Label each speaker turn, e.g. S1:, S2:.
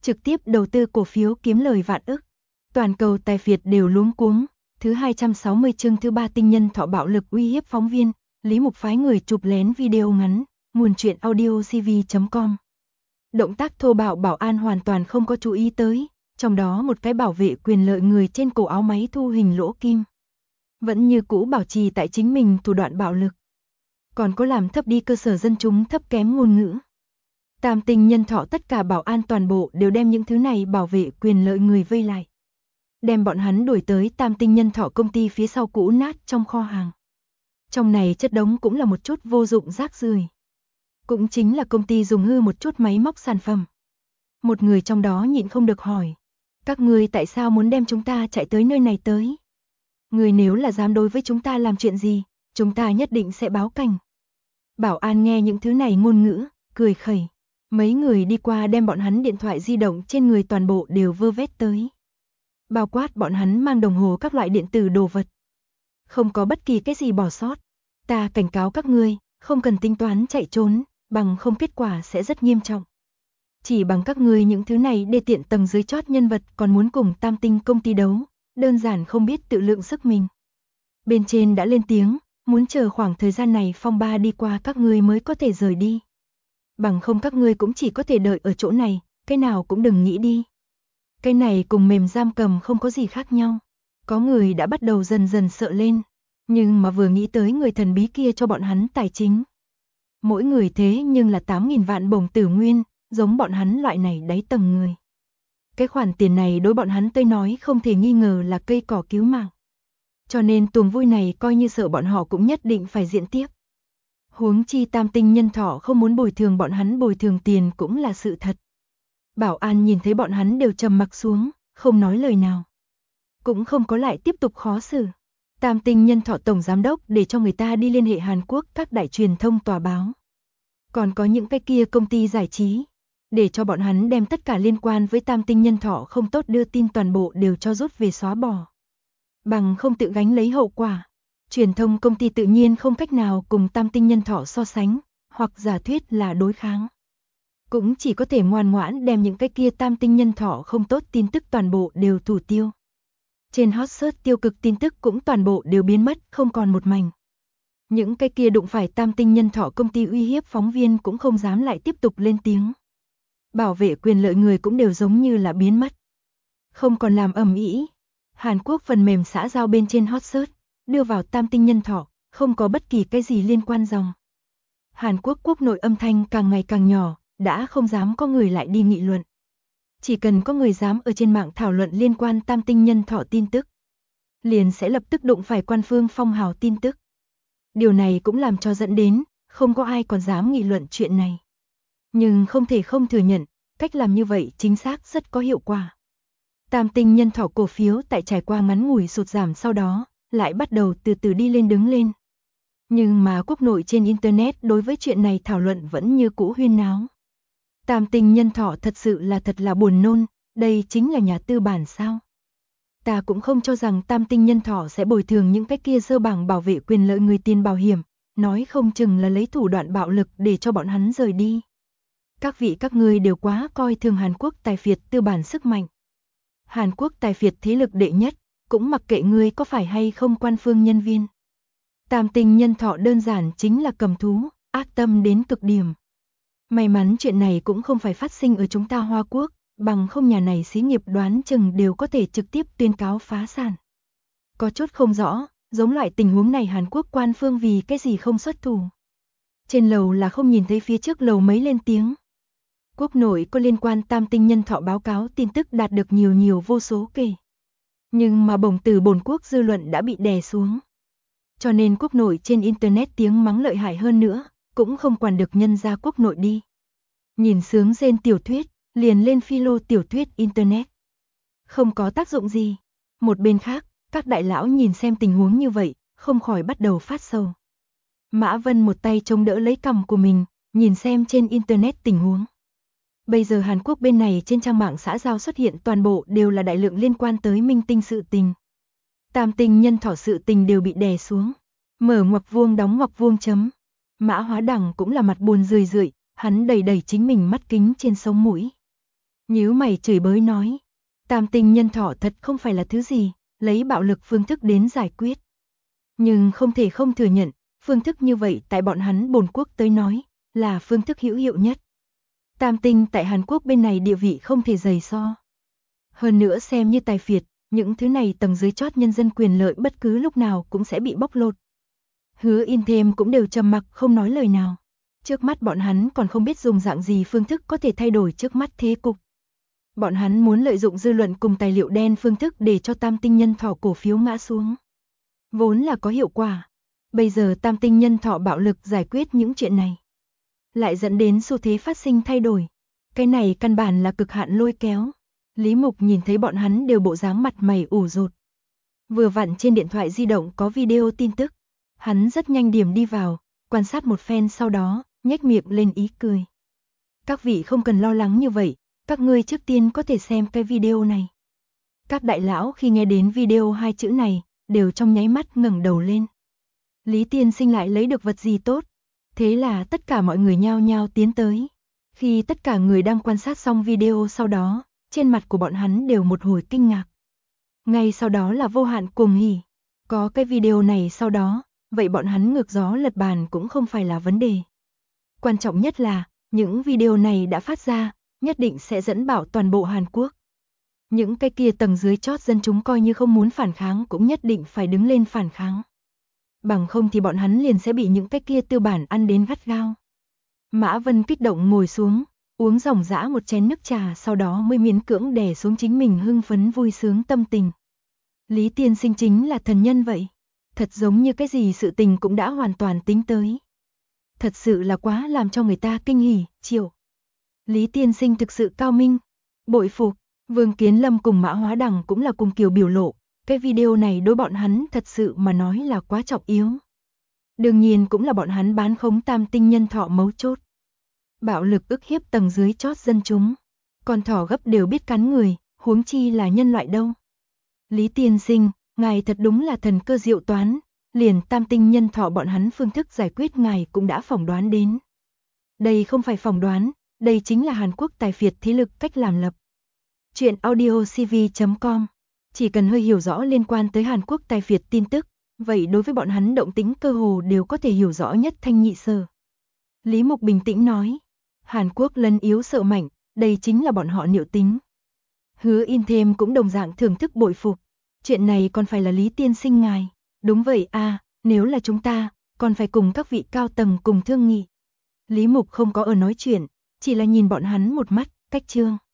S1: trực tiếp đầu tư cổ phiếu kiếm lời vạn ức. Toàn cầu tài phiệt đều luống cuống. Thứ 260 chương thứ 3 tinh nhân thọ bạo lực uy hiếp phóng viên, Lý Mục phái người chụp lén video ngắn, nguồn truyện audio cv.com. Động tác thô bạo bảo an hoàn toàn không có chú ý tới, trong đó một cái bảo vệ quyền lợi người trên cổ áo máy thu hình lỗ kim. Vẫn như cũ bảo trì tại chính mình thủ đoạn bạo lực. Còn có làm thấp đi cơ sở dân chúng thấp kém ngôn ngữ. Tam tinh nhân thọ tất cả bảo an toàn bộ đều đem những thứ này bảo vệ quyền lợi người vây lại. Đem bọn hắn đuổi tới Tam tinh nhân thọ công ty phía sau cũ nát trong kho hàng. Trong này chất đống cũng là một chút vô dụng rác rưởi. Cũng chính là công ty dùng hư một chút máy móc sản phẩm. Một người trong đó nhịn không được hỏi. Các ngươi tại sao muốn đem chúng ta chạy tới nơi này tới? Người nếu là dám đối với chúng ta làm chuyện gì, chúng ta nhất định sẽ báo cảnh. Bảo an nghe những thứ này ngôn ngữ, cười khẩy. Mấy người đi qua đem bọn hắn điện thoại di động trên người toàn bộ đều vơ vét tới. Bao quát bọn hắn mang đồng hồ các loại điện tử đồ vật. Không có bất kỳ cái gì bỏ sót. Ta cảnh cáo các ngươi, không cần tính toán chạy trốn, bằng không kết quả sẽ rất nghiêm trọng. Chỉ bằng các ngươi những thứ này đê tiện tầng dưới chót nhân vật còn muốn cùng Tam tinh công ty đấu, đơn giản không biết tự lượng sức mình. Bên trên đã lên tiếng, muốn chờ khoảng thời gian này phong ba đi qua các ngươi mới có thể rời đi. Bằng không các ngươi cũng chỉ có thể đợi ở chỗ này, cái nào cũng đừng nghĩ đi. Cái này cùng mềm giam cầm không có gì khác nhau. Có người đã bắt đầu dần dần sợ lên, nhưng mà vừa nghĩ tới người thần bí kia cho bọn hắn tài chính. Mỗi người thế nhưng là 8.000 vạn bổng tử nguyên, giống bọn hắn loại này đáy tầng người. Cái khoản tiền này đối bọn hắn tới nói không thể nghi ngờ là cây cỏ cứu mạng. Cho nên tuồng vui này coi như sợ bọn họ cũng nhất định phải diễn tiếp. Huống chi Tam tinh nhân thọ không muốn bồi thường bọn hắn bồi thường tiền cũng là sự thật. Bảo an nhìn thấy bọn hắn đều trầm mặc xuống, không nói lời nào. Cũng không có lại tiếp tục khó xử. Tam tinh nhân thọ tổng giám đốc để cho người ta đi liên hệ Hàn Quốc các đại truyền thông tòa báo. Còn có những cái kia công ty giải trí. Để cho bọn hắn đem tất cả liên quan với Tam tinh nhân thọ không tốt đưa tin toàn bộ đều cho rút về xóa bỏ. Bằng không tự gánh lấy hậu quả. Truyền thông công ty tự nhiên không cách nào cùng Tam tinh nhân thọ so sánh, hoặc giả thuyết là đối kháng. Cũng chỉ có thể ngoan ngoãn đem những cái kia Tam tinh nhân thọ không tốt tin tức toàn bộ đều thủ tiêu. Trên hot search tiêu cực tin tức cũng toàn bộ đều biến mất, không còn một mảnh. Những cái kia đụng phải Tam tinh nhân thọ công ty uy hiếp phóng viên cũng không dám lại tiếp tục lên tiếng. Bảo vệ quyền lợi người cũng đều giống như là biến mất. Không còn làm ầm ĩ. Hàn Quốc phần mềm xã giao bên trên hot search, đưa vào Tam tinh nhân thọ, không có bất kỳ cái gì liên quan dòng. Hàn Quốc quốc nội âm thanh càng ngày càng nhỏ, đã không dám có người lại đi nghị luận. Chỉ cần có người dám ở trên mạng thảo luận liên quan Tam tinh nhân thọ tin tức, liền sẽ lập tức đụng phải quan phương phong hào tin tức. Điều này cũng làm cho dẫn đến, không có ai còn dám nghị luận chuyện này. Nhưng không thể không thừa nhận, cách làm như vậy chính xác rất có hiệu quả. Tam tinh nhân thọ cổ phiếu tại trải qua ngắn ngủi sụt giảm sau đó, lại bắt đầu từ từ đi lên đứng lên. Nhưng mà quốc nội trên Internet đối với chuyện này thảo luận vẫn như cũ huyên náo. Tam tinh nhân thọ thật sự là buồn nôn, đây chính là nhà tư bản sao? Ta cũng không cho rằng Tam tinh nhân thọ sẽ bồi thường những cái kia dơ bảng bảo vệ quyền lợi người tiền bảo hiểm, nói không chừng là lấy thủ đoạn bạo lực để cho bọn hắn rời đi. Các vị các ngươi đều quá coi thường Hàn Quốc tài phiệt tư bản sức mạnh. Hàn Quốc tài phiệt thế lực đệ nhất, cũng mặc kệ ngươi có phải hay không quan phương nhân viên. Tam tinh nhân thọ đơn giản chính là cầm thú, ác tâm đến cực điểm. May mắn chuyện này cũng không phải phát sinh ở chúng ta Hoa Quốc, bằng không nhà này xí nghiệp đoán chừng đều có thể trực tiếp tuyên cáo phá sản. Có chút không rõ, giống loại tình huống này Hàn Quốc quan phương vì cái gì không xuất thủ. Trên lầu là không nhìn thấy phía trước lầu mấy lên tiếng. Quốc nội có liên quan Tam tinh nhân thọ báo cáo tin tức đạt được nhiều vô số kể. Nhưng mà bổng từ bổn quốc dư luận đã bị đè xuống. Cho nên quốc nội trên Internet tiếng mắng lợi hại hơn nữa, cũng không quản được nhân ra quốc nội đi. Nhìn sướng rên tiểu thuyết, liền lên philo tiểu thuyết Internet. Không có tác dụng gì. Một bên khác, các đại lão nhìn xem tình huống như vậy, không khỏi bắt đầu phát sầu. Mã Vân một tay chống đỡ lấy cằm của mình, nhìn xem trên Internet tình huống. Bây giờ Hàn Quốc bên này trên trang mạng xã giao xuất hiện toàn bộ đều là đại lượng liên quan tới minh tinh sự tình. Tam tinh nhân thọ sự tình đều bị đè xuống. Mở ngoặc vuông đóng ngoặc vuông chấm. Mã Hóa Đằng cũng là mặt buồn rười rượi, hắn đầy chính mình mắt kính trên sống mũi. Nhíu mày chửi bới nói, tam tinh nhân thọ thật không phải là thứ gì, lấy bạo lực phương thức đến giải quyết. Nhưng không thể không thừa nhận, phương thức như vậy tại bọn hắn Bồn Quốc tới nói, là phương thức hữu hiệu nhất. Tam tinh tại Hàn Quốc bên này địa vị không thể giày so. Hơn nữa xem như tài phiệt, những thứ này tầng dưới chót nhân dân quyền lợi bất cứ lúc nào cũng sẽ bị bóc lột. Hứa In thêm cũng đều trầm mặc không nói lời nào. Trước mắt bọn hắn còn không biết dùng dạng gì phương thức có thể thay đổi trước mắt thế cục. Bọn hắn muốn lợi dụng dư luận cùng tài liệu đen phương thức để cho tam tinh nhân thọ cổ phiếu ngã xuống. Vốn là có hiệu quả. Bây giờ tam tinh nhân thọ bạo lực giải quyết những chuyện này. Lại dẫn đến xu thế phát sinh thay đổi. Cái này căn bản là cực hạn lôi kéo. Lý Mục nhìn thấy bọn hắn đều bộ dáng mặt mày ủ rột. Vừa vặn trên điện thoại di động có video tin tức. Hắn rất nhanh điểm đi vào, quan sát một phen sau đó, nhếch miệng lên ý cười. Các vị không cần lo lắng như vậy, các ngươi trước tiên có thể xem cái video này. Các đại lão khi nghe đến video hai chữ này, đều trong nháy mắt ngẩng đầu lên. Lý tiên sinh lại lấy được vật gì tốt. Thế là tất cả mọi người nhao nhao tiến tới. Khi tất cả người đang quan sát xong video sau đó, trên mặt của bọn hắn đều một hồi kinh ngạc. Ngay sau đó là vô hạn cuồng hỉ. Có cái video này sau đó, vậy bọn hắn ngược gió lật bàn cũng không phải là vấn đề. Quan trọng nhất là, những video này đã phát ra, nhất định sẽ dẫn bảo toàn bộ Hàn Quốc. Những cái kia tầng dưới chót dân chúng coi như không muốn phản kháng cũng nhất định phải đứng lên phản kháng. Bằng không thì bọn hắn liền sẽ bị những cái kia tư bản ăn đến gắt gao. Mã Vân kích động ngồi xuống, uống ròng rã một chén nước trà sau đó mới miễn cưỡng đè xuống chính mình hưng phấn vui sướng tâm tình. Lý tiên sinh chính là thần nhân vậy. Thật giống như cái gì sự tình cũng đã hoàn toàn tính tới. Thật sự là quá làm cho người ta kinh hỉ, chịu. Lý tiên sinh thực sự cao minh. Bội phục, Vương Kiến Lâm cùng Mã Hóa Đằng cũng là cùng kiểu biểu lộ. Cái video này đối bọn hắn thật sự mà nói là quá trọng yếu. Đương nhiên cũng là bọn hắn bán khống tam tinh nhân thọ mấu chốt. Bạo lực ức hiếp tầng dưới chót dân chúng. Con thỏ gấp đều biết cắn người, huống chi là nhân loại đâu. Lý tiên sinh, ngài thật đúng là thần cơ diệu toán, liền tam tinh nhân thọ bọn hắn phương thức giải quyết ngài cũng đã phỏng đoán đến. Đây không phải phỏng đoán, đây chính là Hàn Quốc tài phiệt thế lực cách làm lập. Chuyện audiocv.com. Chỉ cần hơi hiểu rõ liên quan tới Hàn Quốc tài phiệt tin tức, vậy đối với bọn hắn động tính cơ hồ đều có thể hiểu rõ nhất thanh nhị sở. Lý Mục bình tĩnh nói, Hàn Quốc lấn yếu sợ mạnh, đây chính là bọn họ niệu tính. Hứa In thêm cũng đồng dạng thưởng thức bội phục. Chuyện này còn phải là Lý tiên sinh ngài. Đúng vậy à, nếu là chúng ta, còn phải cùng các vị cao tầng cùng thương nghị. Lý Mục không có ở nói chuyện, chỉ là nhìn bọn hắn một mắt, cách trương.